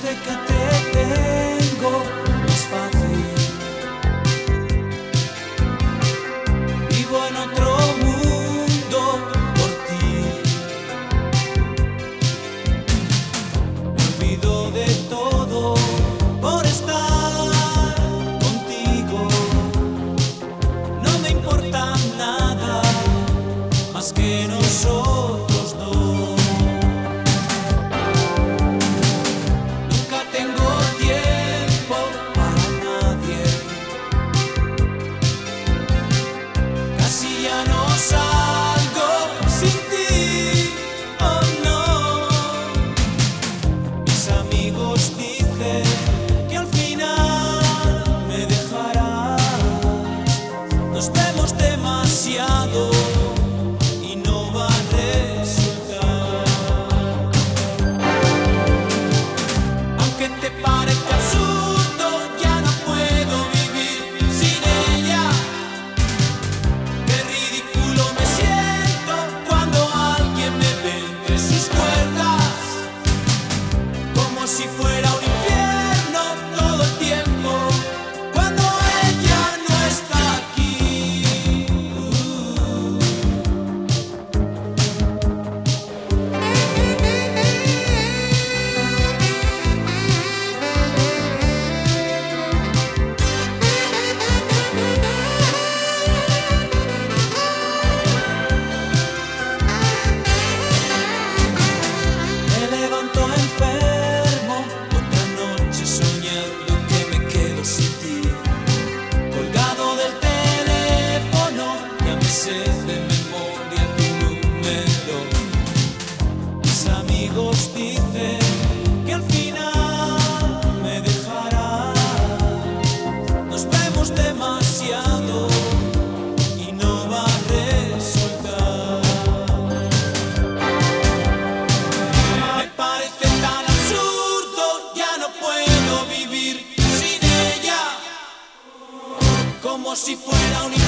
Desde que te tengo es fácil. Vivo en otro mundo por ti. Me olvido de todo por estar contigo. No me importa nada más que nosotros dos. Tengo tiempo para nadie, casi ya no salgo sin ti, oh no. Mis amigos dicen que al final me dejarás. Nos vemos demasiado y no va a resultar. Te parezca absurdo, ya no puedo vivir sin ella. Qué ridículo me siento cuando alguien me ve entre sus cuerdas, como si fuera un infierno todo el tiempo cuando ella no está aquí. De memoria tu número. Mis amigos dicen que al final me dejarás. Nos vemos demasiado y no va a resultar. Me parece tan absurdo, ya no puedo vivir sin ella, como si fuera un